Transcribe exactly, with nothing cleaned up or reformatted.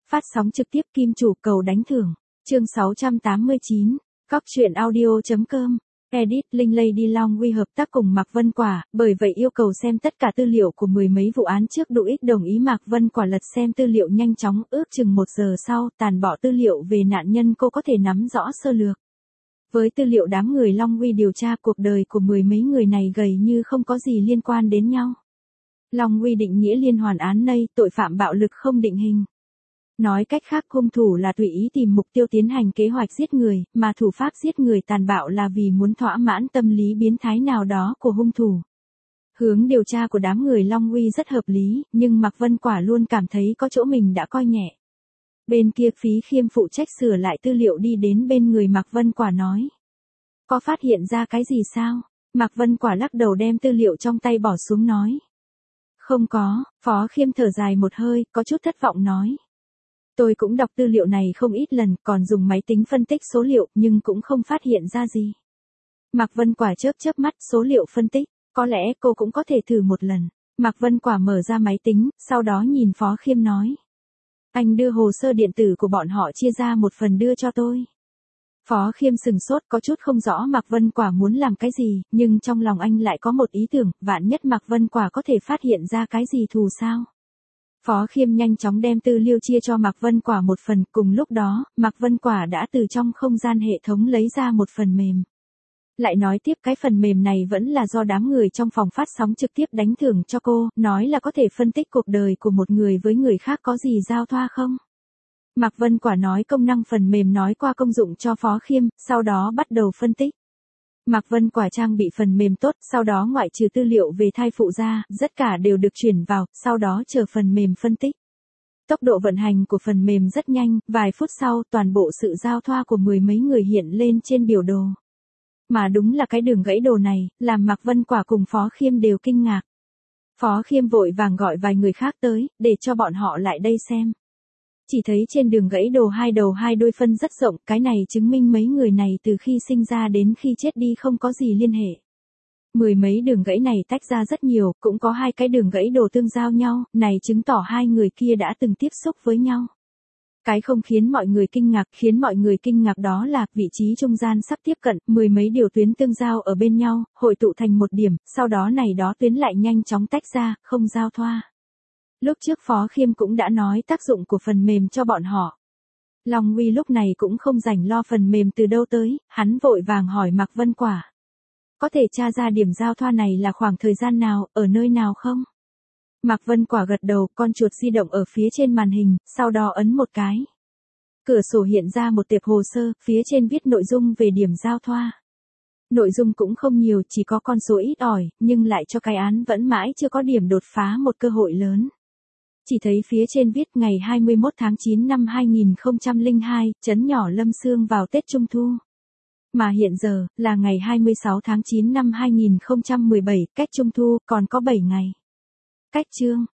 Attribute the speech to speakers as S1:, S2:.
S1: Phát sóng trực tiếp Kim Chủ cầu đánh thưởng. Chương sáu trăm tám mươi chín. Cóc truyện audio chấm com. Edit Linh Lady Long Uy hợp tác cùng Mạc Vân Quả, bởi vậy yêu cầu xem tất cả tư liệu của mười mấy vụ án trước đủ ích đồng ý Mạc Vân Quả lật xem tư liệu nhanh chóng, ước chừng một giờ sau, tàn bỏ tư liệu về nạn nhân cô có thể nắm rõ sơ lược. Với tư liệu đám người Long Uy điều tra cuộc đời của mười mấy người này gầy như không có gì liên quan đến nhau. Long Uy định nghĩa liên hoàn án này, tội phạm bạo lực không định hình. Nói cách khác hung thủ là tùy ý tìm mục tiêu tiến hành kế hoạch giết người, mà thủ pháp giết người tàn bạo là vì muốn thỏa mãn tâm lý biến thái nào đó của hung thủ. Hướng điều tra của đám người Long Uy rất hợp lý, nhưng Mạc Vân Quả luôn cảm thấy có chỗ mình đã coi nhẹ. Bên kia Phí Khiêm phụ trách sửa lại tư liệu đi đến bên người Mạc Vân Quả nói. Có phát hiện ra cái gì sao? Mạc Vân Quả lắc đầu đem tư liệu trong tay bỏ xuống nói. Không có, Phó Khiêm thở dài một hơi, có chút thất vọng nói. Tôi cũng đọc tư liệu này không ít lần, còn dùng máy tính phân tích số liệu, nhưng cũng không phát hiện ra gì. Mạc Vân Quả chớp chớp mắt, số liệu phân tích, có lẽ cô cũng có thể thử một lần. Mạc Vân Quả mở ra máy tính, sau đó nhìn Phó Khiêm nói. Anh đưa hồ sơ điện tử của bọn họ chia ra một phần đưa cho tôi. Phó Khiêm sừng sốt, có chút không rõ Mạc Vân Quả muốn làm cái gì, nhưng trong lòng anh lại có một ý tưởng, vạn nhất Mạc Vân Quả có thể phát hiện ra cái gì thù sao. Phó Khiêm nhanh chóng đem tư liệu chia cho Mạc Vân Quả một phần, cùng lúc đó, Mạc Vân Quả đã từ trong không gian hệ thống lấy ra một phần mềm. Lại nói tiếp cái phần mềm này vẫn là do đám người trong phòng phát sóng trực tiếp đánh thưởng cho cô, nói là có thể phân tích cuộc đời của một người với người khác có gì giao thoa không. Mạc Vân Quả nói công năng phần mềm nói qua công dụng cho Phó Khiêm, sau đó bắt đầu phân tích. Mạc Vân Quả trang bị phần mềm tốt, sau đó ngoại trừ tư liệu về thai phụ ra, tất cả đều được chuyển vào, sau đó chờ phần mềm phân tích. Tốc độ vận hành của phần mềm rất nhanh, vài phút sau, toàn bộ sự giao thoa của mười mấy người hiện lên trên biểu đồ. Mà đúng là cái đường gãy đồ này, làm Mạc Vân Quả cùng Phó Khiêm đều kinh ngạc. Phó Khiêm vội vàng gọi vài người khác tới, để cho bọn họ lại đây xem. Chỉ thấy trên đường gãy đồ hai đầu hai đôi phân rất rộng, cái này chứng minh mấy người này từ khi sinh ra đến khi chết đi không có gì liên hệ. Mười mấy đường gãy này tách ra rất nhiều, cũng có hai cái đường gãy đồ tương giao nhau, này chứng tỏ hai người kia đã từng tiếp xúc với nhau. Cái không khiến mọi người kinh ngạc, khiến mọi người kinh ngạc đó là vị trí trung gian sắp tiếp cận, mười mấy điều tuyến tương giao ở bên nhau, hội tụ thành một điểm, sau đó này đó tuyến lại nhanh chóng tách ra, không giao thoa. Lúc trước Phó Khiêm cũng đã nói tác dụng của phần mềm cho bọn họ. Long Uy lúc này cũng không rảnh lo phần mềm từ đâu tới, hắn vội vàng hỏi Mạc Vân Quả. Có thể tra ra điểm giao thoa này là khoảng thời gian nào, ở nơi nào không? Mạc Vân Quả gật đầu, con chuột di động ở phía trên màn hình, sau đó ấn một cái. Cửa sổ hiện ra một tệp hồ sơ, phía trên viết nội dung về điểm giao thoa. Nội dung cũng không nhiều, chỉ có con số ít ỏi, nhưng lại cho cái án vẫn mãi chưa có điểm đột phá một cơ hội lớn. Chỉ thấy phía trên viết ngày hai mươi mốt tháng chín năm hai nghìn không trăm lẻ hai, trấn nhỏ Lâm Sương vào Tết Trung Thu. Mà hiện giờ, là ngày hai mươi sáu tháng chín năm hai nghìn không trăm mười bảy, cách Trung Thu, còn có bảy ngày. Cách chương,